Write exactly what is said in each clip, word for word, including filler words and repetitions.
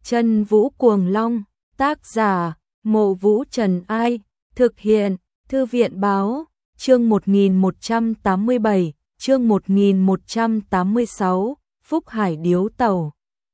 Chân Vũ Cuồng Long, tác giả, Mộ Vũ Trần Ai, thực hiện, Thư viện báo, chương một nghìn một trăm tám mươi bảy, chương một nghìn một trăm tám mươi sáu, Phúc Hải điếu tàu.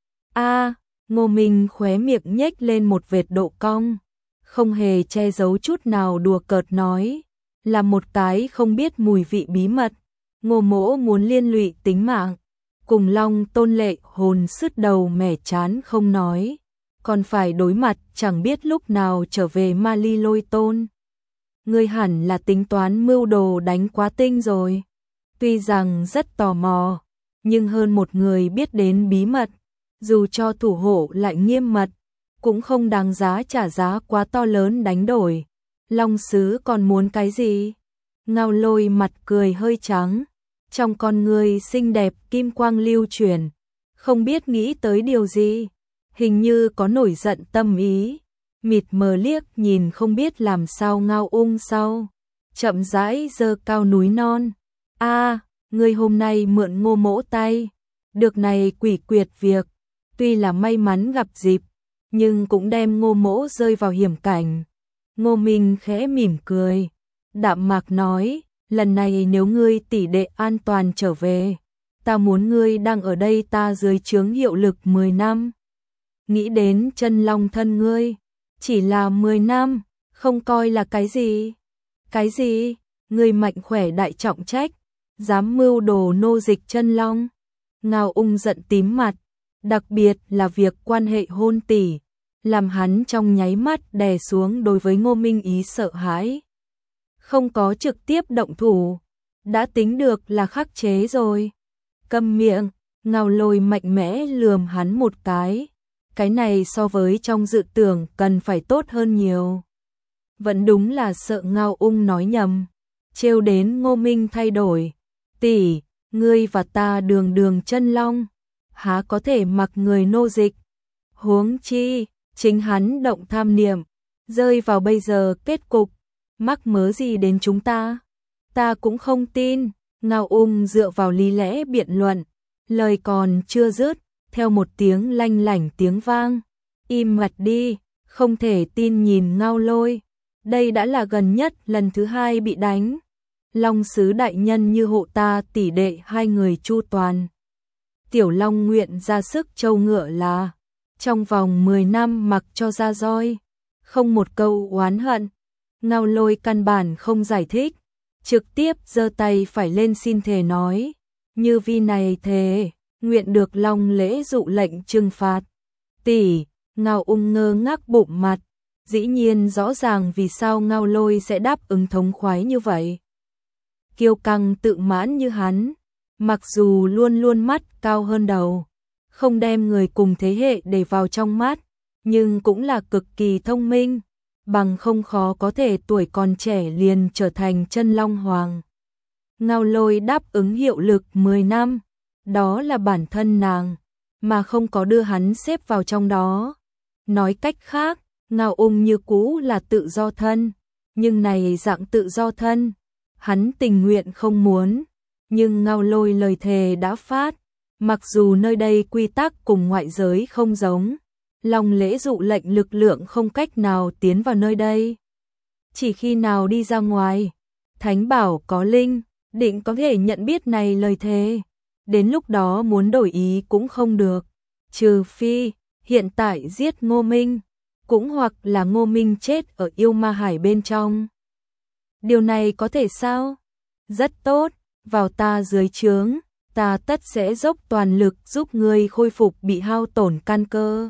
A, Ngô Minh khóe miệng nhếch lên một vệt độ cong, không hề che giấu chút nào đùa cợt nói, là một cái không biết mùi vị bí mật, Ngô Mỗ muốn liên lụy tính mạng. Cùng Long Tôn Lệ hồn sứt đầu mẻ chán không nói, còn phải đối mặt chẳng biết lúc nào trở về Ma Ly Lôi Tôn. Ngươi hẳn là tính toán mưu đồ đánh quá tinh rồi. Tuy rằng rất tò mò, nhưng hơn một người biết đến bí mật, dù cho thủ hộ lại nghiêm mật, cũng không đáng giá trả giá quá to lớn đánh đổi. Long Sứ còn muốn cái gì? Ngao Lôi mặt cười hơi trắng, trong con người xinh đẹp kim quang lưu chuyển, không biết nghĩ tới điều gì, hình như có nổi giận tâm ý, mịt mờ liếc nhìn không biết làm sao Ngao Ung sau, chậm rãi giơ cao núi non. A, ngươi hôm nay mượn Ngô Mỗ tay, được này quỷ quyệt việc, tuy là may mắn gặp dịp, nhưng cũng đem Ngô Mỗ rơi vào hiểm cảnh. Ngô Minh khẽ mỉm cười, đạm mạc nói, lần này nếu ngươi tỷ đệ an toàn trở về, ta muốn ngươi đang ở đây ta dưới trướng hiệu lực mười năm. Nghĩ đến chân long thân ngươi, chỉ là mười năm, không coi là cái gì. Cái gì? Ngươi mạnh khỏe đại trọng trách, dám mưu đồ nô dịch chân long. Ngao Ung giận tím mặt, đặc biệt là việc quan hệ hôn tỷ, làm hắn trong nháy mắt đè xuống đối với Ngô Minh ý sợ hãi. Không có trực tiếp động thủ, đã tính được là khắc chế rồi. Câm miệng, Ngao Lôi mạnh mẽ lườm hắn một cái. Cái này so với trong dự tưởng cần phải tốt hơn nhiều. Vẫn đúng là sợ Ngao Ung nói nhầm, trêu đến Ngô Minh thay đổi. Tỷ, ngươi và ta đường đường chân long, há có thể mặc người nô dịch. Huống chi, chính hắn động tham niệm, rơi vào bây giờ kết cục. Mắc mớ gì đến chúng ta? Ta cũng không tin. Ngao Ung dựa vào lý lẽ biện luận, lời còn chưa dứt, theo một tiếng lanh lảnh tiếng vang, im mặt đi, không thể tin nhìn Ngao Lôi, đây đã là gần nhất lần thứ hai bị đánh. Long Sứ đại nhân như hộ ta tỷ đệ hai người chu toàn. Tiểu Long nguyện ra sức trâu ngựa là, trong vòng mười năm mặc cho ra roi, không một câu oán hận. Ngao Lôi căn bản không giải thích, trực tiếp giơ tay phải lên xin thề nói, như vi này thề, nguyện được Long lễ dụ lệnh trừng phạt. Tỷ, Ngao Ung ngơ ngác bụng mặt, dĩ nhiên rõ ràng vì sao Ngao Lôi sẽ đáp ứng thống khoái như vậy. Kiêu căng tự mãn như hắn, mặc dù luôn luôn mắt cao hơn đầu, không đem người cùng thế hệ để vào trong mắt, nhưng cũng là cực kỳ thông minh. Bằng không khó có thể tuổi còn trẻ liền trở thành chân long hoàng. Ngao Lôi đáp ứng hiệu lực mười năm, đó là bản thân nàng, mà không có đưa hắn xếp vào trong đó. Nói cách khác, Ngao Ung như cũ là tự do thân, nhưng này dạng tự do thân, hắn tình nguyện không muốn, nhưng Ngao Lôi lời thề đã phát, mặc dù nơi đây quy tắc cùng ngoại giới không giống. Long lễ dụ lệnh lực lượng không cách nào tiến vào nơi đây. Chỉ khi nào đi ra ngoài, Thánh bảo có linh, định có thể nhận biết này lời thề. Đến lúc đó muốn đổi ý cũng không được. Trừ phi, hiện tại giết Ngô Minh, cũng hoặc là Ngô Minh chết ở yêu ma hải bên trong. Điều này có thể sao? Rất tốt, vào ta dưới trướng, ta tất sẽ dốc toàn lực giúp ngươi khôi phục bị hao tổn căn cơ.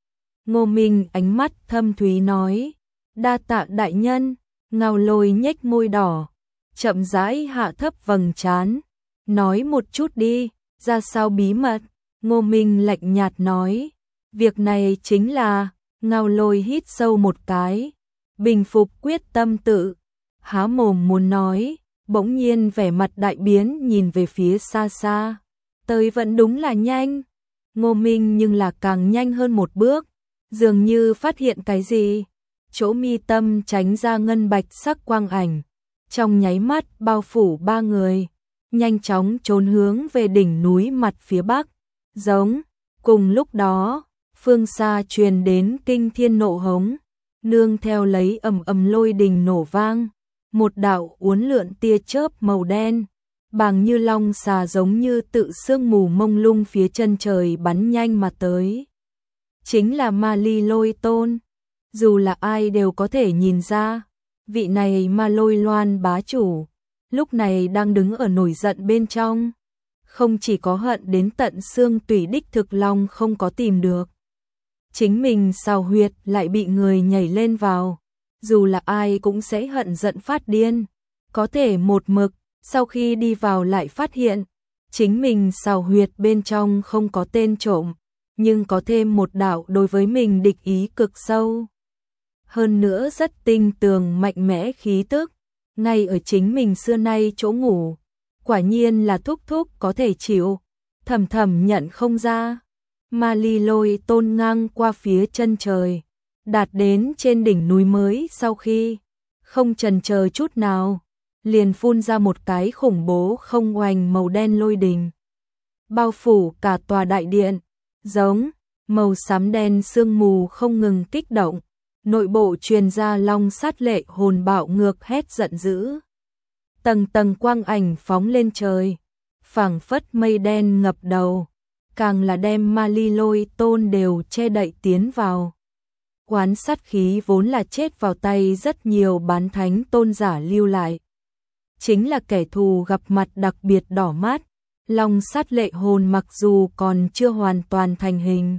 Ngô Minh ánh mắt thâm thúy nói, đa tạ đại nhân. Ngao Lôi nhếch môi đỏ, chậm rãi hạ thấp vầng trán, nói một chút đi, ra sao bí mật? Ngô Minh lạnh nhạt nói, việc này chính là. Ngao Lôi hít sâu một cái, bình phục quyết tâm tự, há mồm muốn nói, bỗng nhiên vẻ mặt đại biến nhìn về phía xa xa, tới vẫn đúng là nhanh. Ngô Minh nhưng là càng nhanh hơn một bước, dường như phát hiện cái gì, chỗ mi tâm tránh ra ngân bạch sắc quang ảnh, trong nháy mắt bao phủ ba người, nhanh chóng trốn hướng về đỉnh núi mặt phía bắc. Giống, cùng lúc đó, phương xa truyền đến kinh thiên nộ hống, nương theo lấy ầm ầm lôi đình nổ vang, một đạo uốn lượn tia chớp màu đen, bằng như long xà giống như tự sương mù mông lung phía chân trời bắn nhanh mà tới. Chính là Ma Ly Lôi Tôn, dù là ai đều có thể nhìn ra, vị này Ma Lôi Loan bá chủ, lúc này đang đứng ở nổi giận bên trong, không chỉ có hận đến tận xương tủy đích thực long không có tìm được. Chính mình xào huyệt lại bị người nhảy lên vào, dù là ai cũng sẽ hận giận phát điên, có thể một mực, sau khi đi vào lại phát hiện, chính mình xào huyệt bên trong không có tên trộm, nhưng có thêm một đạo đối với mình địch ý cực sâu. Hơn nữa rất tinh tường mạnh mẽ khí tức, ngay ở chính mình xưa nay chỗ ngủ, quả nhiên là thúc thúc có thể chịu, thầm thầm nhận không ra. Ma Ly Lôi Tôn ngang qua phía chân trời, đạt đến trên đỉnh núi mới sau khi, không chần chờ chút nào, liền phun ra một cái khủng bố không oanh màu đen lôi đình. Bao phủ cả tòa đại điện, giống, màu xám đen sương mù không ngừng kích động, nội bộ truyền ra long sát lệ hồn bạo ngược hét giận dữ. Tầng tầng quang ảnh phóng lên trời, phảng phất mây đen ngập đầu, càng là đem Ma Ly Lôi Tôn đều che đậy tiến vào. Oán sát khí vốn là chết vào tay rất nhiều bán thánh tôn giả lưu lại. Chính là kẻ thù gặp mặt đặc biệt đỏ mắt, long sát lệ hồn mặc dù còn chưa hoàn toàn thành hình,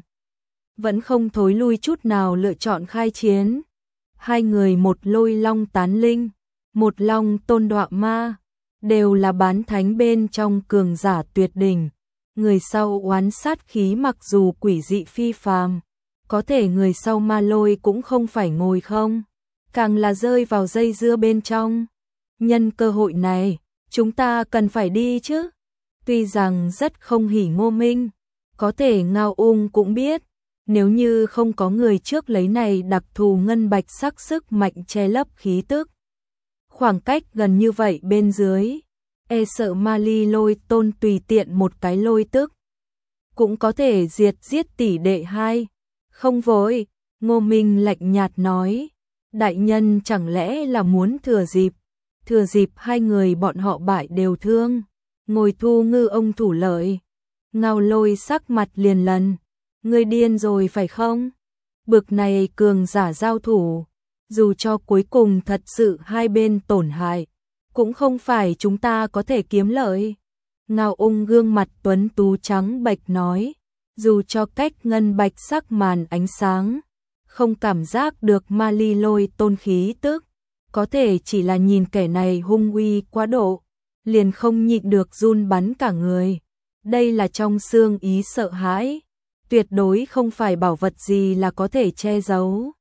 vẫn không thối lui chút nào lựa chọn khai chiến. Hai người một lôi long tán linh, một long tôn đọa ma, đều là bán thánh bên trong cường giả tuyệt đỉnh. Người sau oán sát khí mặc dù quỷ dị phi phàm, có thể người sau Ma Lôi cũng không phải ngồi không, càng là rơi vào dây dưa bên trong. Nhân cơ hội này, chúng ta cần phải đi chứ. Tuy rằng rất không hỉ Ngô Minh, có thể Ngao Ung cũng biết, nếu như không có người trước lấy này đặc thù ngân bạch sắc sức mạnh che lấp khí tức, khoảng cách gần như vậy bên dưới, e sợ Ma Ly Lôi Tôn tùy tiện một cái lôi tức, cũng có thể diệt giết tỷ đệ hai. Không vội, Ngô Minh lạnh nhạt nói, đại nhân chẳng lẽ là muốn thừa dịp, thừa dịp hai người bọn họ bại đều thương, ngồi thu ngư ông thủ lợi. Ngao Lôi sắc mặt liền lần, ngươi điên rồi phải không? Bực này cường giả giao thủ, dù cho cuối cùng thật sự hai bên tổn hại, cũng không phải chúng ta có thể kiếm lợi. Ngao Ung gương mặt tuấn tú trắng bệch nói, dù cho cách ngân bạch sắc màn ánh sáng, không cảm giác được Ma Ly Lôi Tôn khí tức, có thể chỉ là nhìn kẻ này hung uy quá độ, liền không nhịn được run bắn cả người. Đây là trong xương ý sợ hãi, tuyệt đối không phải bảo vật gì là có thể che giấu.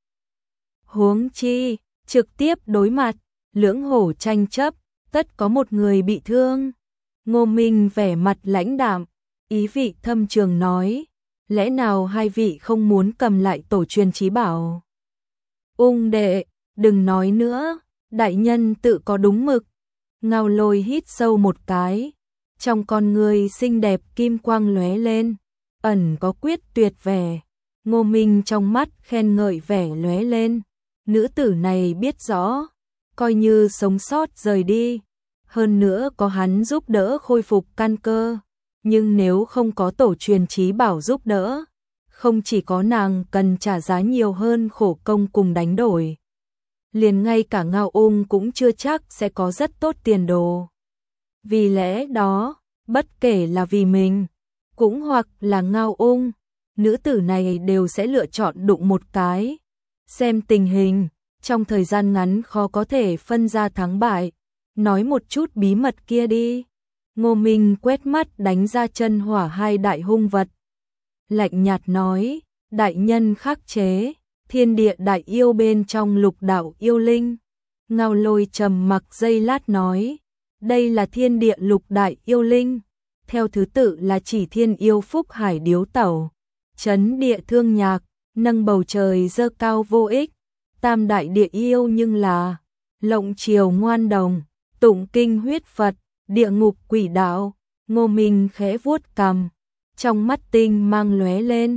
Huống chi, trực tiếp đối mặt, lưỡng hổ tranh chấp, tất có một người bị thương. Ngô Minh vẻ mặt lãnh đạm, ý vị thâm trường nói, lẽ nào hai vị không muốn cầm lại tổ truyền chí bảo? Ung đệ, đừng nói nữa, đại nhân tự có đúng mực. Ngao Lôi hít sâu một cái, trong con người xinh đẹp kim quang lóe lên, ẩn có quyết tuyệt vẻ. Ngô Minh trong mắt khen ngợi vẻ lóe lên, nữ tử này biết rõ, coi như sống sót rời đi, hơn nữa có hắn giúp đỡ khôi phục căn cơ, nhưng nếu không có tổ truyền chí bảo giúp đỡ, không chỉ có nàng cần trả giá nhiều hơn khổ công cùng đánh đổi, liền ngay cả Ngao Ung cũng chưa chắc sẽ có rất tốt tiền đồ. Vì lẽ đó, bất kể là vì mình, cũng hoặc là Ngao Ung, nữ tử này đều sẽ lựa chọn đụng một cái. Xem tình hình, trong thời gian ngắn khó có thể phân ra thắng bại. Nói một chút bí mật kia đi. Ngô Minh quét mắt đánh ra chân hỏa hai đại hung vật. Lạnh nhạt nói, đại nhân khắc chế, thiên địa đại yêu bên trong lục đạo yêu linh. Ngao Lôi trầm mặc giây lát nói, đây là thiên địa lục đại yêu linh. Theo thứ tự là chỉ thiên yêu phúc hải điếu tẩu, chấn địa thương nhạc, nâng bầu trời dơ cao vô ích. Tam đại địa yêu nhưng là lộng triều ngoan đồng, tụng kinh huyết Phật, địa ngục quỷ đạo. Ngô Minh khẽ vuốt cằm, trong mắt tinh mang lóe lên,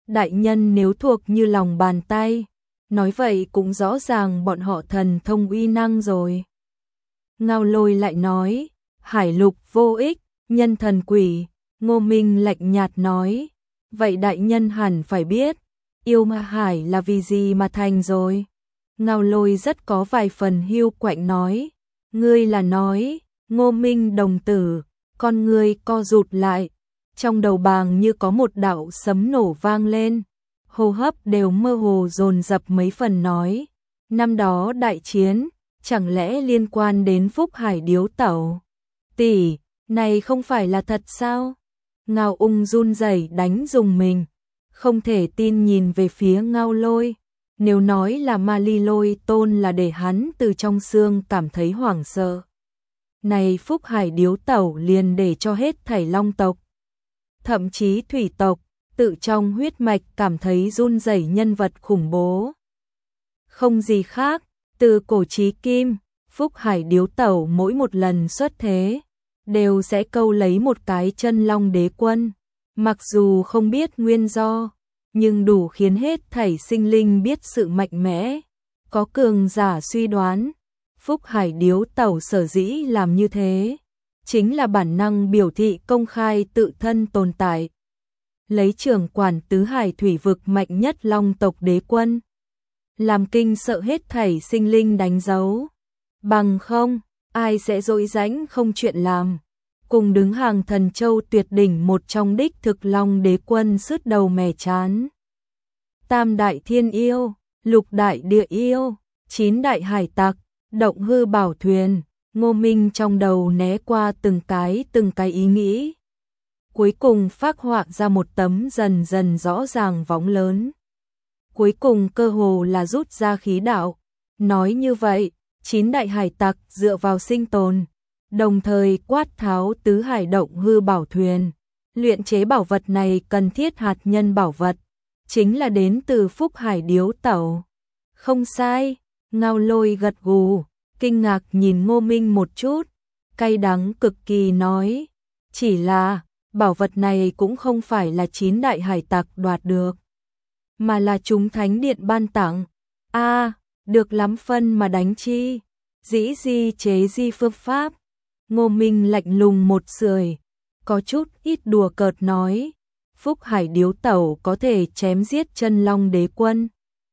đại nhân nếu thuộc như lòng bàn tay, nói vậy cũng rõ ràng bọn họ thần thông uy năng rồi. Ngao Lôi lại nói, hải lục vô ích, nhân thần quỷ. Ngô Minh lạnh nhạt nói, vậy đại nhân hẳn phải biết, yêu ma hải là vì gì mà thành rồi. Ngao Lôi rất có vài phần hiu quạnh nói, ngươi là nói, Ngô Minh đồng tử, con ngươi co rụt lại, trong đầu bàng như có một đạo sấm nổ vang lên, hô hấp đều mơ hồ dồn dập mấy phần nói, năm đó đại chiến, chẳng lẽ liên quan đến Phúc Hải điếu tẩu? Tỷ, này không phải là thật sao? Ngao Ung run rẩy đánh dùng mình, không thể tin nhìn về phía Ngao Lôi. Nếu nói là Ma Ly Lôi Tôn là để hắn từ trong xương cảm thấy hoảng sợ. Này Phúc Hải điếu tẩu liền để cho hết thảy long tộc, thậm chí thủy tộc, tự trong huyết mạch cảm thấy run rẩy nhân vật khủng bố. Không gì khác, từ cổ chí kim, Phúc Hải điếu tẩu mỗi một lần xuất thế, đều sẽ câu lấy một cái chân long đế quân. Mặc dù không biết nguyên do, nhưng đủ khiến hết thảy sinh linh biết sự mạnh mẽ. Có cường giả suy đoán, Phúc Hải điếu tẩu sở dĩ làm như thế, chính là bản năng biểu thị công khai tự thân tồn tại. Lấy trưởng quản tứ hải thủy vực mạnh nhất long tộc đế quân, làm kinh sợ hết thảy sinh linh đánh dấu. Bằng không, ai sẽ dỗi dãnh không chuyện làm. Cùng đứng hàng thần châu tuyệt đỉnh một trong đích thực long đế quân sứt đầu mẻ chán. Tam đại thiên yêu, lục đại địa yêu, chín đại hải tặc, động hư bảo thuyền, Ngô Minh trong đầu né qua từng cái từng cái ý nghĩ. Cuối cùng phác họa ra một tấm dần dần rõ ràng võng lớn. Cuối cùng cơ hồ là rút ra khí đạo. Nói như vậy, chín đại hải tặc dựa vào sinh tồn, đồng thời quát tháo tứ hải động hư bảo thuyền. Luyện chế bảo vật này cần thiết hạt nhân bảo vật, chính là đến từ Phúc Hải điếu tẩu. Không sai, Ngao Lôi gật gù, kinh ngạc nhìn Ngô Minh một chút, cay đắng cực kỳ nói, chỉ là bảo vật này cũng không phải là chín đại hải tặc đoạt được, mà là chúng thánh điện ban tặng. A, à, được lắm phân mà đánh chi, dĩ di chế di phương pháp. Ngô Minh lạnh lùng một sưởi, có chút ít đùa cợt nói, Phúc Hải điếu tẩu có thể chém giết chân long đế quân,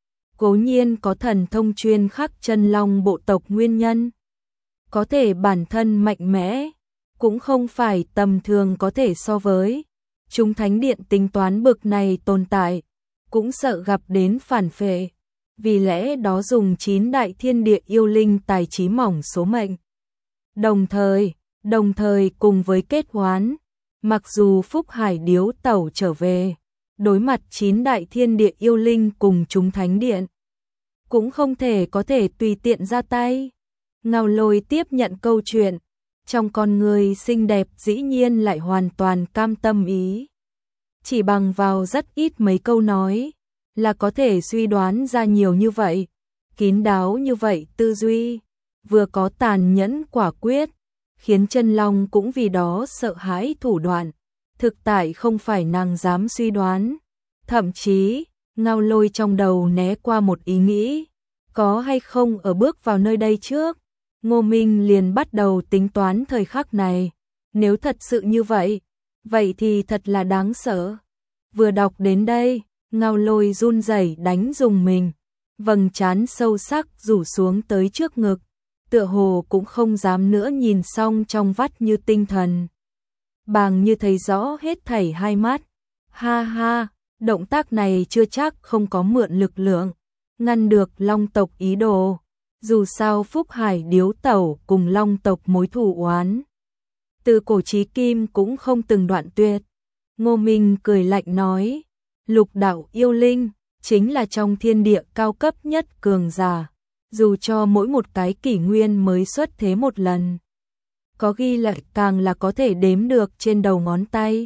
cố nhiên có thần thông chuyên khắc chân long bộ tộc nguyên nhân, có thể bản thân mạnh mẽ, cũng không phải tầm thường có thể so với. Chúng thánh điện tính toán bực này tồn tại, cũng sợ gặp đến phản phệ, vì lẽ đó dùng chín đại thiên địa yêu linh tài trí mỏng số mệnh. Đồng thời, đồng thời cùng với kết hoán, mặc dù Phúc Hải điếu tẩu trở về, đối mặt chín đại thiên địa yêu linh cùng chúng thánh điện, cũng không thể có thể tùy tiện ra tay. Ngao Lôi tiếp nhận câu chuyện, trong con người xinh đẹp dĩ nhiên lại hoàn toàn cam tâm ý. Chỉ bằng vào rất ít mấy câu nói, là có thể suy đoán ra nhiều như vậy, kín đáo như vậy tư duy, vừa có tàn nhẫn quả quyết, khiến chân long cũng vì đó sợ hãi thủ đoạn, thực tại không phải nàng dám suy đoán. Thậm chí, Ngao Lôi trong đầu né qua một ý nghĩ, có hay không ở bước vào nơi đây trước, Ngô Minh liền bắt đầu tính toán thời khắc này, nếu thật sự như vậy, vậy thì thật là đáng sợ. Vừa đọc đến đây, Ngao Lôi run rẩy đánh dùng mình, vầng trán sâu sắc rủ xuống tới trước ngực, tựa hồ cũng không dám nữa nhìn xong trong vắt như tinh thần. Bàng như thấy rõ hết thảy hai mắt, ha ha, động tác này chưa chắc không có mượn lực lượng, ngăn được long tộc ý đồ. Dù sao Phúc Hải điếu tẩu cùng long tộc mối thù oán, từ cổ chí kim cũng không từng đoạn tuyệt. Ngô Minh cười lạnh nói, lục đạo yêu linh, chính là trong thiên địa cao cấp nhất cường giả, dù cho mỗi một cái kỷ nguyên mới xuất thế một lần, có ghi lại càng là có thể đếm được trên đầu ngón tay.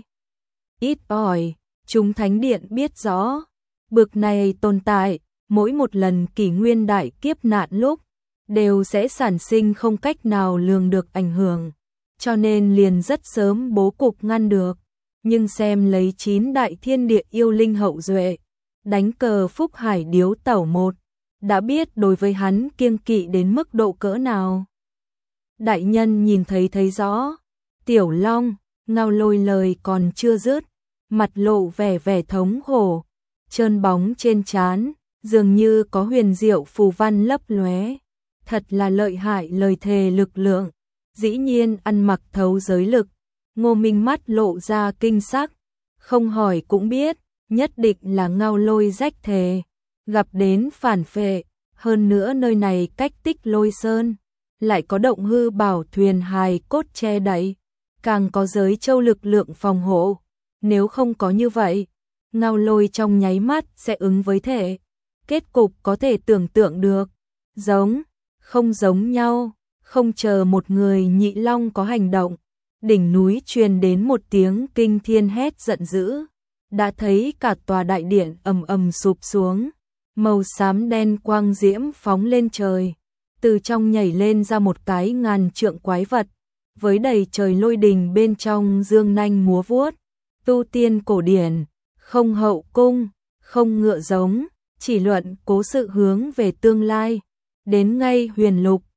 Ít ỏi, chúng thánh điện biết rõ, bực này tồn tại, mỗi một lần kỷ nguyên đại kiếp nạn lúc, đều sẽ sản sinh không cách nào lường được ảnh hưởng, cho nên liền rất sớm bố cục ngăn được. nhưng xem lấy chín đại thiên địa yêu linh hậu duệ, đánh cờ Phúc Hải điếu tẩu một, đã biết đối với hắn kiêng kỵ đến mức độ cỡ nào. Đại nhân nhìn thấy thấy rõ, Tiểu Long, Ngao Lôi lời còn chưa dứt, mặt lộ vẻ vẻ thống khổ, trơn bóng trên trán, dường như có huyền diệu phù văn lấp lóe, thật là lợi hại lời thề lực lượng, dĩ nhiên ăn mặc thấu giới lực. Ngô Minh mắt lộ ra kinh sắc, không hỏi cũng biết, nhất định là Ngao Lôi rách thề, gặp đến phản phệ, hơn nữa nơi này cách Tích Lôi Sơn, lại có động hư bảo thuyền hài cốt che đậy, càng có giới châu lực lượng phòng hộ, nếu không có như vậy, Ngao Lôi trong nháy mắt sẽ ứng với thể, kết cục có thể tưởng tượng được, giống, không giống nhau, không chờ một người Nhị Long có hành động. Đỉnh núi truyền đến một tiếng kinh thiên hét giận dữ, đã thấy cả tòa đại điện ầm ầm sụp xuống, màu xám đen quang diễm phóng lên trời, từ trong nhảy lên ra một cái ngàn trượng quái vật, với đầy trời lôi đình bên trong dương nanh múa vuốt, tu tiên cổ điển, không hậu cung, không ngựa giống, chỉ luận cố sự hướng về tương lai, đến ngay huyền lục,